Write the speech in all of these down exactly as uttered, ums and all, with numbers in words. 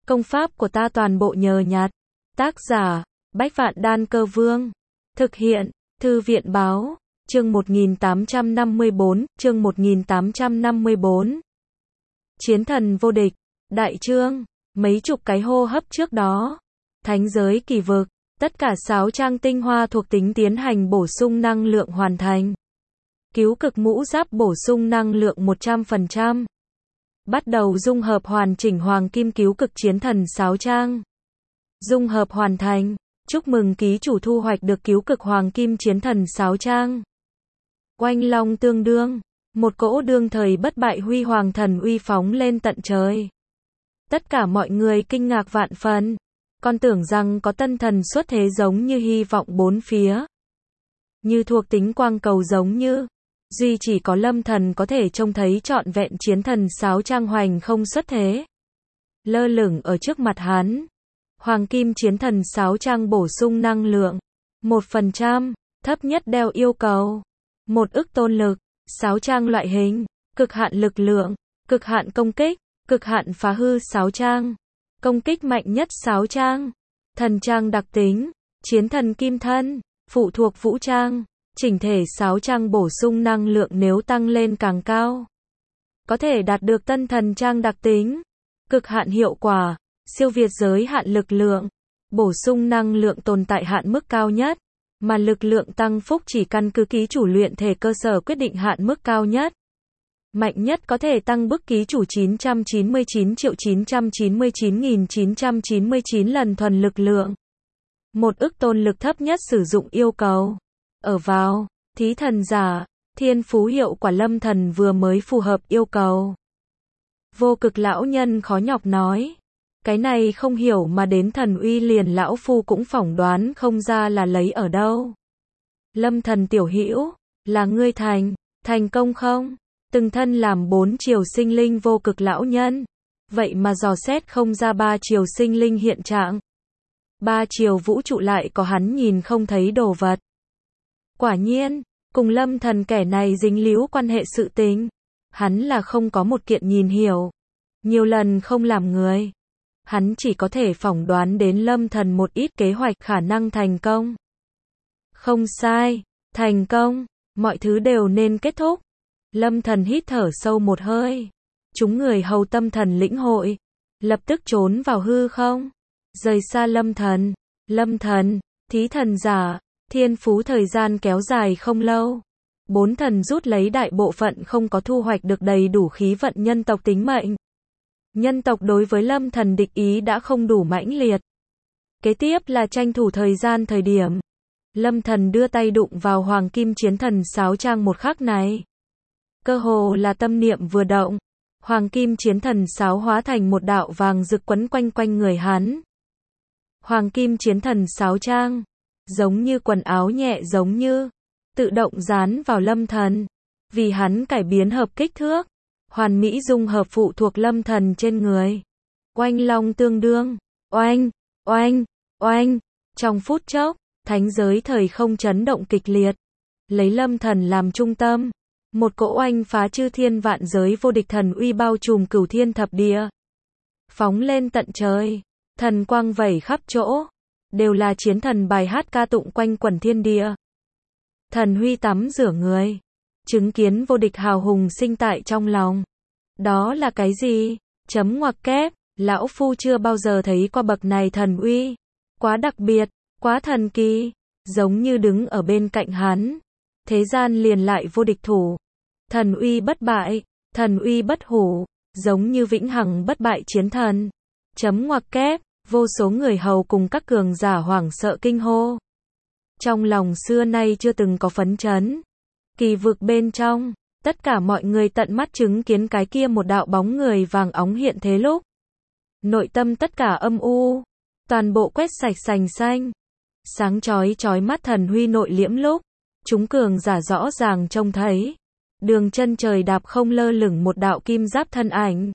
Công pháp của ta toàn bộ nhờ nhặt. Tác giả, Bách Vạn Đan Cơ Vương. Thực hiện, Thư viện Báo. Chương một nghìn tám trăm năm mươi bốn, chương một nghìn tám trăm năm mươi bốn. Chiến thần vô địch. Đại chương, mấy chục cái hô hấp trước đó. Thánh giới kỳ vực, tất cả sáu trang tinh hoa thuộc tính tiến hành bổ sung năng lượng hoàn thành. Cứu cực mũ giáp bổ sung năng lượng một trăm phần trăm. Bắt đầu dung hợp hoàn chỉnh hoàng kim cứu cực chiến thần sáu trang. Dung hợp hoàn thành, chúc mừng ký chủ thu hoạch được cứu cực hoàng kim chiến thần sáu trang. Oanh long tương đương, một cỗ đương thời bất bại huy hoàng thần uy phóng lên tận trời. Tất cả mọi người kinh ngạc vạn phần, còn tưởng rằng có tân thần xuất thế giống như hy vọng bốn phía. Như thuộc tính quang cầu giống như, duy chỉ có Lâm Thần có thể trông thấy trọn vẹn chiến thần sáu trang hoành không xuất thế. Lơ lửng ở trước mặt hắn. Hoàng kim chiến thần sáu trang bổ sung năng lượng một phần trăm, thấp nhất đeo yêu cầu một ức tôn lực, sáu trang loại hình, cực hạn lực lượng, cực hạn công kích, cực hạn phá hư sáu trang, công kích mạnh nhất sáu trang, thần trang đặc tính, chiến thần kim thân, phụ thuộc vũ trang, chỉnh thể sáu trang bổ sung năng lượng nếu tăng lên càng cao. Có thể đạt được tân thần trang đặc tính, cực hạn hiệu quả, siêu việt giới hạn lực lượng, bổ sung năng lượng tồn tại hạn mức cao nhất, mà lực lượng tăng phúc chỉ căn cứ ký chủ luyện thể cơ sở quyết định hạn mức cao nhất. Mạnh nhất có thể tăng bức ký chủ chín trăm chín mươi chín triệu chín trăm chín mươi chín nghìn chín trăm chín mươi chín lần thuần lực lượng. Một ức tôn lực thấp nhất sử dụng yêu cầu. Ở vào, thí thần giả, thiên phú hiệu quả Lâm Thần vừa mới phù hợp yêu cầu. Vô cực lão nhân khó nhọc nói. Cái này không hiểu mà đến thần uy liền lão phu cũng phỏng đoán không ra là lấy ở đâu. Lâm Thần tiểu hữu, là ngươi thành, thành công không? Từng thân làm bốn chiều sinh linh vô cực lão nhân. Vậy mà dò xét không ra ba chiều sinh linh hiện trạng. Ba chiều vũ trụ lại có hắn nhìn không thấy đồ vật. Quả nhiên, cùng Lâm Thần kẻ này dính líu quan hệ sự tình. Hắn là không có một kiện nhìn hiểu. Nhiều lần không làm người. Hắn chỉ có thể phỏng đoán đến Lâm Thần một ít kế hoạch khả năng thành công. Không sai, thành công, mọi thứ đều nên kết thúc. Lâm Thần hít thở sâu một hơi. Chúng người hầu tâm thần lĩnh hội. Lập tức trốn vào hư không. Rời xa Lâm Thần. Lâm Thần, thí thần giả, thiên phú thời gian kéo dài không lâu. Bốn thần rút lấy đại bộ phận không có thu hoạch được đầy đủ khí vận nhân tộc tính mệnh. Nhân tộc đối với Lâm Thần địch ý đã không đủ mãnh liệt. Kế tiếp là tranh thủ thời gian thời điểm. Lâm Thần đưa tay đụng vào hoàng kim chiến thần sáu trang một khắc này. Cơ hồ là tâm niệm vừa động. Hoàng kim chiến thần sáu hóa thành một đạo vàng rực quấn quanh quanh người hắn. Hoàng kim chiến thần sáu trang. Giống như quần áo nhẹ giống như. Tự động dán vào Lâm Thần. Vì hắn cải biến hợp kích thước. Hoàn mỹ dung hợp phụ thuộc Lâm Thần trên người. Oanh long tương đương. Oanh, oanh, oanh. Trong phút chốc, thánh giới thời không chấn động kịch liệt. Lấy Lâm Thần làm trung tâm. Một cỗ oanh phá chư thiên vạn giới vô địch thần uy bao trùm cửu thiên thập địa. Phóng lên tận trời. Thần quang vẩy khắp chỗ. Đều là chiến thần bài hát ca tụng quanh quẩn thiên địa. Thần huy tắm rửa người. Chứng kiến vô địch hào hùng sinh tại trong lòng. Đó là cái gì? Chấm ngoặc kép, lão phu chưa bao giờ thấy qua bậc này thần uy. Quá đặc biệt, quá thần kỳ, giống như đứng ở bên cạnh hắn. Thế gian liền lại vô địch thủ. Thần uy bất bại, thần uy bất hủ, giống như vĩnh hằng bất bại chiến thần. Chấm ngoặc kép, vô số người hầu cùng các cường giả hoảng sợ kinh hô. Trong lòng xưa nay chưa từng có phấn chấn. Kỳ vực bên trong, tất cả mọi người tận mắt chứng kiến cái kia một đạo bóng người vàng óng hiện thế lúc. Nội tâm tất cả âm u, toàn bộ quét sạch sành xanh. Sáng chói chói mắt thần huy nội liễm lúc, chúng cường giả rõ ràng trông thấy. Đường chân trời đạp không lơ lửng một đạo kim giáp thân ảnh.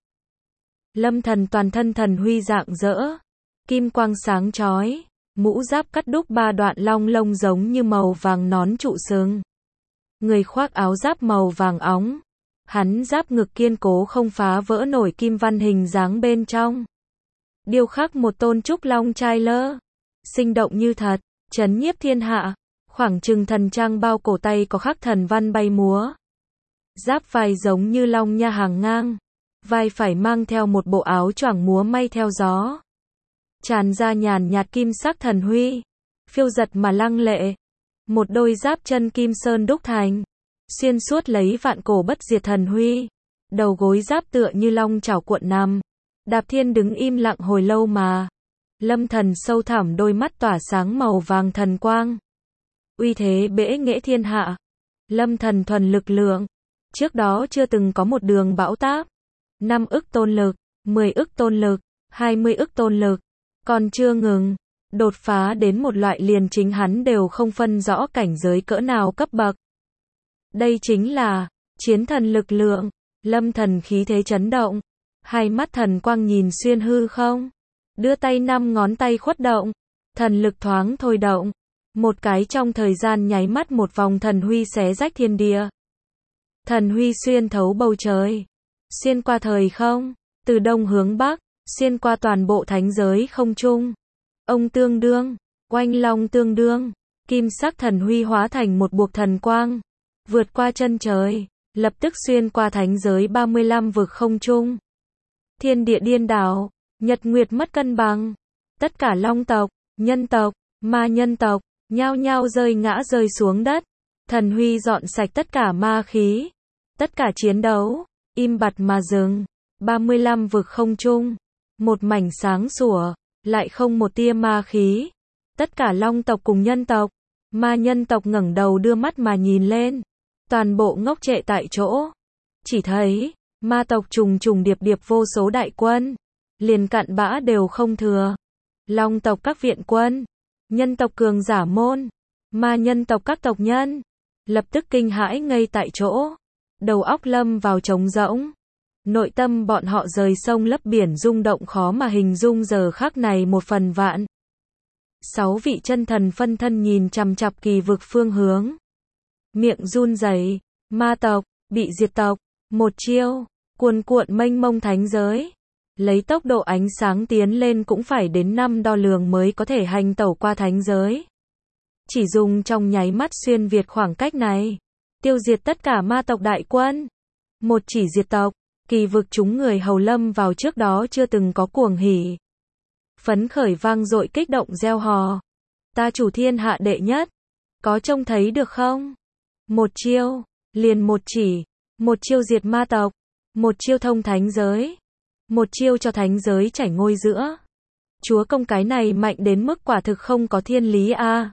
Lâm Thần toàn thân thần huy rạng rỡ, kim quang sáng chói, mũ giáp cắt đúc ba đoạn long lông giống như màu vàng nón trụ sừng. Người khoác áo giáp màu vàng óng. Hắn giáp ngực kiên cố không phá vỡ nổi kim văn hình dáng bên trong. điêu khắc một tôn trúc long trai lơ, sinh động như thật, chấn nhiếp thiên hạ. Khoảng chừng thần trang bao cổ tay có khắc thần văn bay múa. Giáp vai giống như long nha hàng ngang, vai phải mang theo một bộ áo choàng múa may theo gió. Tràn ra nhàn nhạt kim sắc thần huy, phiêu giật mà lăng lệ. Một đôi giáp chân kim sơn đúc thành, xuyên suốt lấy vạn cổ bất diệt thần huy. Đầu gối giáp tựa như long chảo cuộn nằm. Đạp Thiên đứng im lặng hồi lâu mà. Lâm Thần sâu thẳm đôi mắt tỏa sáng màu vàng thần quang. Uy thế bẽ nghệ thiên hạ. Lâm Thần thuần lực lượng. Trước đó chưa từng có một đường bão táp. Năm ức tôn lực, mười ức tôn lực, hai mươi ức tôn lực. Còn chưa ngừng. Đột phá đến một loại liền chính hắn đều không phân rõ cảnh giới cỡ nào cấp bậc. Đây chính là chiến thần lực lượng. Lâm Thần khí thế chấn động. Hai mắt thần quang nhìn xuyên hư không. Đưa tay năm ngón tay khuất động. Thần lực thoáng thôi động. Một cái trong thời gian nháy mắt một vòng thần huy xé rách thiên địa. Thần huy xuyên thấu bầu trời. Xuyên qua thời không. Từ đông hướng bắc. Xuyên qua toàn bộ thánh giới không trung. Ông tương đương. Oanh long tương đương. Kim sắc thần huy hóa thành một buộc thần quang. Vượt qua chân trời. Lập tức xuyên qua thánh giới ba mươi lăm vực không trung. Thiên địa điên đảo. Nhật nguyệt mất cân bằng. Tất cả long tộc, nhân tộc, ma nhân tộc, nhao nhao rơi ngã rơi xuống đất. Thần huy dọn sạch tất cả ma khí. Tất cả chiến đấu, im bặt mà dừng. ba mươi lăm vực không trung. Một mảnh sáng sủa, lại không một tia ma khí. Tất cả long tộc cùng nhân tộc, ma nhân tộc ngẩng đầu đưa mắt mà nhìn lên. Toàn bộ ngốc trệ tại chỗ. Chỉ thấy, ma tộc trùng trùng điệp điệp vô số đại quân. Liền cặn bã đều không thừa. Long tộc các viện quân. Nhân tộc cường giả môn. Ma nhân tộc các tộc nhân. Lập tức kinh hãi ngây tại chỗ. Đầu óc lâm vào trống rỗng. Nội tâm bọn họ rời sông lấp biển rung động khó mà hình dung giờ khắc này một phần vạn. Sáu vị chân thần phân thân nhìn chằm chằm kỳ vực phương hướng. Miệng run rẩy. Ma tộc, bị diệt tộc. Một chiêu, cuồn cuộn mênh mông thánh giới. Lấy tốc độ ánh sáng tiến lên cũng phải đến năm đo lường mới có thể hành tẩu qua thánh giới. Chỉ dùng trong nháy mắt xuyên việt khoảng cách này. Tiêu diệt tất cả ma tộc đại quân. Một chỉ diệt tộc. Kỳ vực chúng người hầu lâm vào trước đó chưa từng có cuồng hỉ. Phấn khởi vang dội kích động reo hò. Ta chủ thiên hạ đệ nhất. Có trông thấy được không? Một chiêu. Liền một chỉ. Một chiêu diệt ma tộc. Một chiêu thông thánh giới. Một chiêu cho thánh giới chảy ngôi giữa. Chúa công cái này mạnh đến mức quả thực không có thiên lý a. À.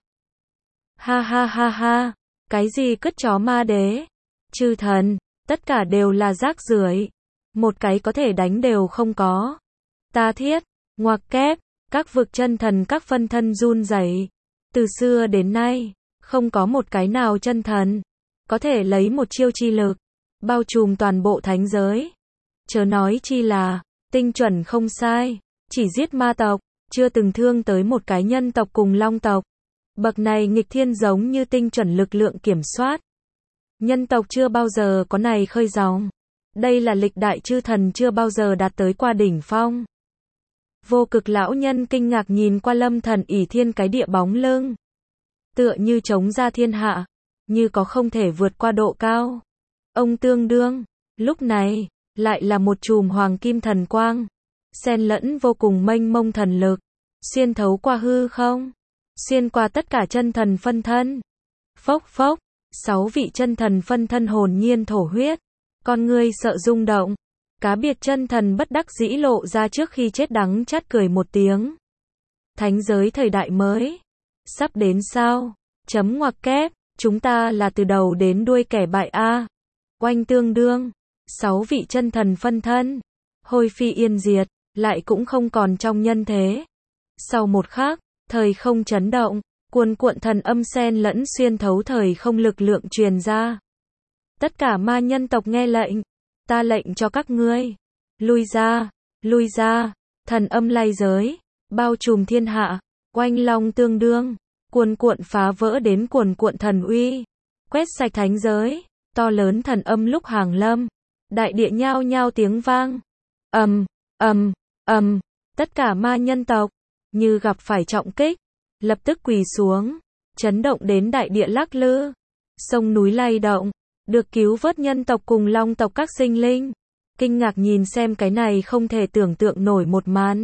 Ha ha ha ha. Cái gì cất chó ma đế? Chư thần. Tất cả đều là rác rưởi. Một cái có thể đánh đều không có. Ta thiết. Ngoặc kép. Các vực chân thần các phân thân run rẩy. Từ xưa đến nay. Không có một cái nào chân thần. Có thể lấy một chiêu chi lực. Bao trùm toàn bộ thánh giới. Chớ nói chi là. Tinh chuẩn không sai. Chỉ giết ma tộc. Chưa từng thương tới một cái nhân tộc cùng long tộc. Bậc này nghịch thiên giống như tinh chuẩn lực lượng kiểm soát. Nhân tộc chưa bao giờ có này khơi dòng. Đây là lịch đại chư thần chưa bao giờ đạt tới qua đỉnh phong. Vô cực lão nhân kinh ngạc nhìn qua Lâm Thần ỷ thiên cái địa bóng lưng. Tựa như chống ra thiên hạ. Như có không thể vượt qua độ cao. Ông tương đương. Lúc này, lại là một chùm hoàng kim thần quang. Xen lẫn vô cùng mênh mông thần lực. Xuyên thấu qua hư không. Xuyên qua tất cả chân thần phân thân. Phốc phốc. Sáu vị chân thần phân thân hồn nhiên thổ huyết. Con ngươi sợ rung động. Cá biệt chân thần bất đắc dĩ lộ ra trước khi chết đắng chát cười một tiếng. Thánh giới thời đại mới. Sắp đến sao? Chấm ngoặc kép. Chúng ta là từ đầu đến đuôi kẻ bại a. Oanh tương đương. Sáu vị chân thần phân thân. Hôi phi yên diệt. Lại cũng không còn trong nhân thế. Sau một khắc. Thời không chấn động. Cuồn cuộn thần âm xen lẫn xuyên thấu thời không lực lượng truyền ra. Tất cả ma nhân tộc nghe lệnh. Ta lệnh cho các ngươi. Lui ra. Lui ra. Thần âm lay giới. Bao trùm thiên hạ. Oanh long tương đương. Cuồn cuộn phá vỡ đến cuồn cuộn thần uy. Quét sạch thánh giới. To lớn thần âm lúc hàng lâm. Đại địa nhao nhao tiếng vang. Ầm, ầm, ầm. Tất cả ma nhân tộc, như gặp phải trọng kích, lập tức quỳ xuống, chấn động đến đại địa lắc lư, sông núi lay động, được cứu vớt nhân tộc cùng long tộc các sinh linh. Kinh ngạc nhìn xem cái này không thể tưởng tượng nổi một màn.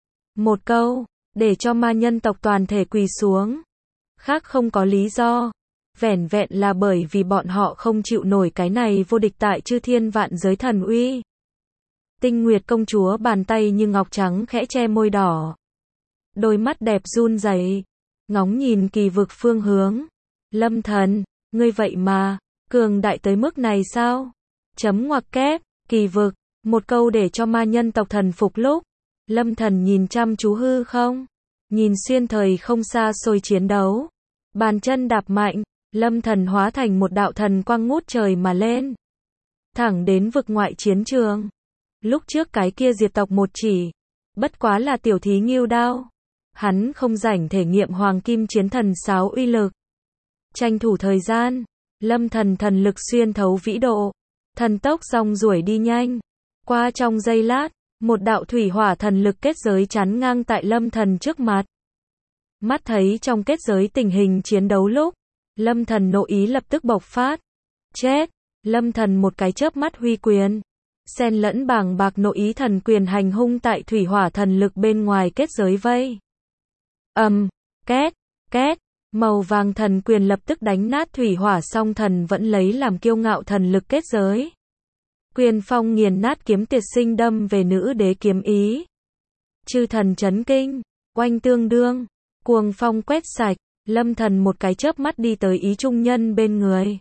Một câu, để cho ma nhân tộc toàn thể quỳ xuống. Khác không có lý do. Vẻn vẹn là bởi vì bọn họ không chịu nổi cái này vô địch tại chư thiên vạn giới thần uy. Tinh Nguyệt công chúa bàn tay như ngọc trắng khẽ che môi đỏ. Đôi mắt đẹp run rẩy, ngóng nhìn kỳ vực phương hướng. Lâm Thần, ngươi vậy mà, cường đại tới mức này sao? Chấm ngoặc kép, kỳ vực, một câu để cho ma nhân tộc thần phục lúc. Lâm Thần nhìn chăm chú hư không, nhìn xuyên thời không xa xôi chiến đấu. Bàn chân đạp mạnh, Lâm Thần hóa thành một đạo thần quang ngút trời mà lên. Thẳng đến vực ngoại chiến trường. Lúc trước cái kia diệt tộc một chỉ, bất quá là tiểu thí ngưu đao. Hắn không rảnh thể nghiệm hoàng kim chiến thần sáo uy lực. Tranh thủ thời gian, Lâm Thần thần lực xuyên thấu vĩ độ. Thần tốc rong ruổi đi nhanh. Qua trong giây lát, một đạo thủy hỏa thần lực kết giới chắn ngang tại Lâm Thần trước mặt. Mắt thấy trong kết giới tình hình chiến đấu lúc, Lâm Thần nội ý lập tức bộc phát. Chết! Lâm Thần một cái chớp mắt huy quyền. Xen lẫn bàng bạc nội ý thần quyền hành hung tại thủy hỏa thần lực bên ngoài kết giới vây. Ầm, um, két, két, màu vàng thần quyền lập tức đánh nát thủy hỏa song thần vẫn lấy làm kiêu ngạo thần lực kết giới. Quyền phong nghiền nát kiếm tiệt sinh đâm về nữ đế kiếm ý. Chư thần chấn kinh, oanh tương đương, cuồng phong quét sạch, Lâm Thần một cái chớp mắt đi tới ý trung nhân bên người.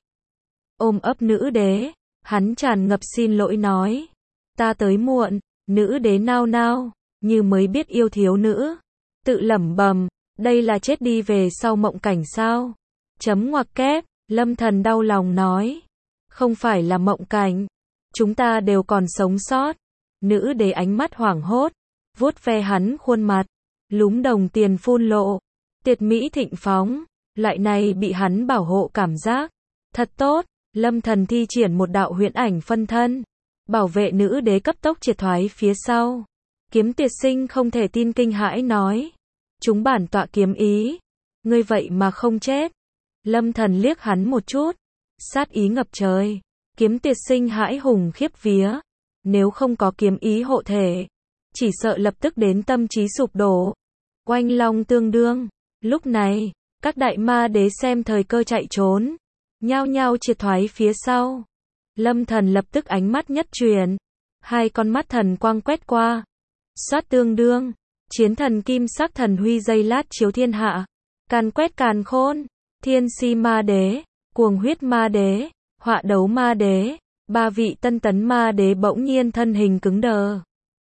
Ôm ấp nữ đế, hắn tràn ngập xin lỗi nói. Ta tới muộn, nữ đế nao nao, như mới biết yêu thiếu nữ. Tự lẩm bẩm, đây là chết đi về sau mộng cảnh sao? Chấm ngoặc kép, Lâm Thần đau lòng nói. Không phải là mộng cảnh. Chúng ta đều còn sống sót. Nữ đế ánh mắt hoảng hốt, vuốt ve hắn khuôn mặt, lúm đồng tiền phun lộ. Tiệt mỹ thịnh phóng, loại này bị hắn bảo hộ cảm giác. Thật tốt, Lâm Thần thi triển một đạo huyễn ảnh phân thân. Bảo vệ nữ đế cấp tốc triệt thoái phía sau. Kiếm tiệt sinh không thể tin kinh hãi nói. Chúng bản tọa kiếm ý. Ngươi vậy mà không chết. Lâm Thần liếc hắn một chút. Sát ý ngập trời. Kiếm tiệt sinh hãi hùng khiếp vía. Nếu không có kiếm ý hộ thể, chỉ sợ lập tức đến tâm trí sụp đổ. Oanh long tương đương. Lúc này, các đại ma đế xem thời cơ chạy trốn. Nhao nhao triệt thoái phía sau. Lâm Thần lập tức ánh mắt nhất truyền. Hai con mắt thần quang quét qua. Xoát tương đương. Chiến thần kim sắc thần huy dây lát chiếu thiên hạ. Càn quét càn khôn. Thiên si ma đế. Cuồng huyết ma đế. Họa đấu ma đế. Ba vị tân tấn ma đế bỗng nhiên thân hình cứng đờ.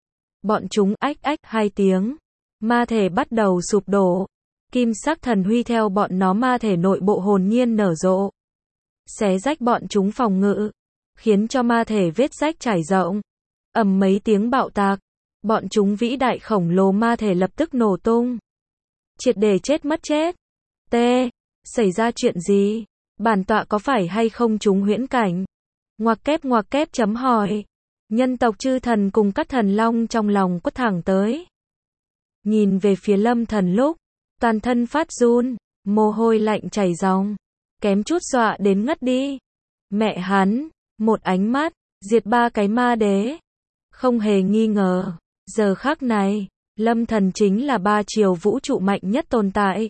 Bọn chúng ách ách hai tiếng. Ma thể bắt đầu sụp đổ. Kim sắc thần huy theo bọn nó ma thể nội bộ hồn nhiên nở rộ. Xé rách bọn chúng phòng ngự. Khiến cho ma thể vết rách trải rộng. Ầm mấy tiếng bạo tạc. Bọn chúng vĩ đại khổng lồ ma thể lập tức nổ tung. Triệt để chết mất chết. T. Xảy ra chuyện gì? Bản tọa có phải hay không chúng huyễn cảnh? Ngoặc kép ngoặc kép chấm hỏi. Nhân tộc chư thần cùng các thần long trong lòng quất thẳng tới. Nhìn về phía Lâm Thần lúc, toàn thân phát run, mồ hôi lạnh chảy ròng, kém chút dọa đến ngất đi. Mẹ hắn, một ánh mắt, diệt ba cái ma đế. Không hề nghi ngờ, giờ khắc này, Lâm Thần chính là ba chiều vũ trụ mạnh nhất tồn tại.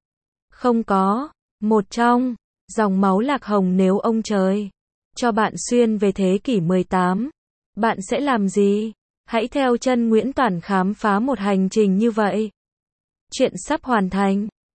Không có, một trong, dòng máu lạc hồng nếu ông trời cho bạn xuyên về thế kỷ mười tám, bạn sẽ làm gì? Hãy theo chân Nguyễn Toản khám phá một hành trình như vậy. Chuyện sắp hoàn thành.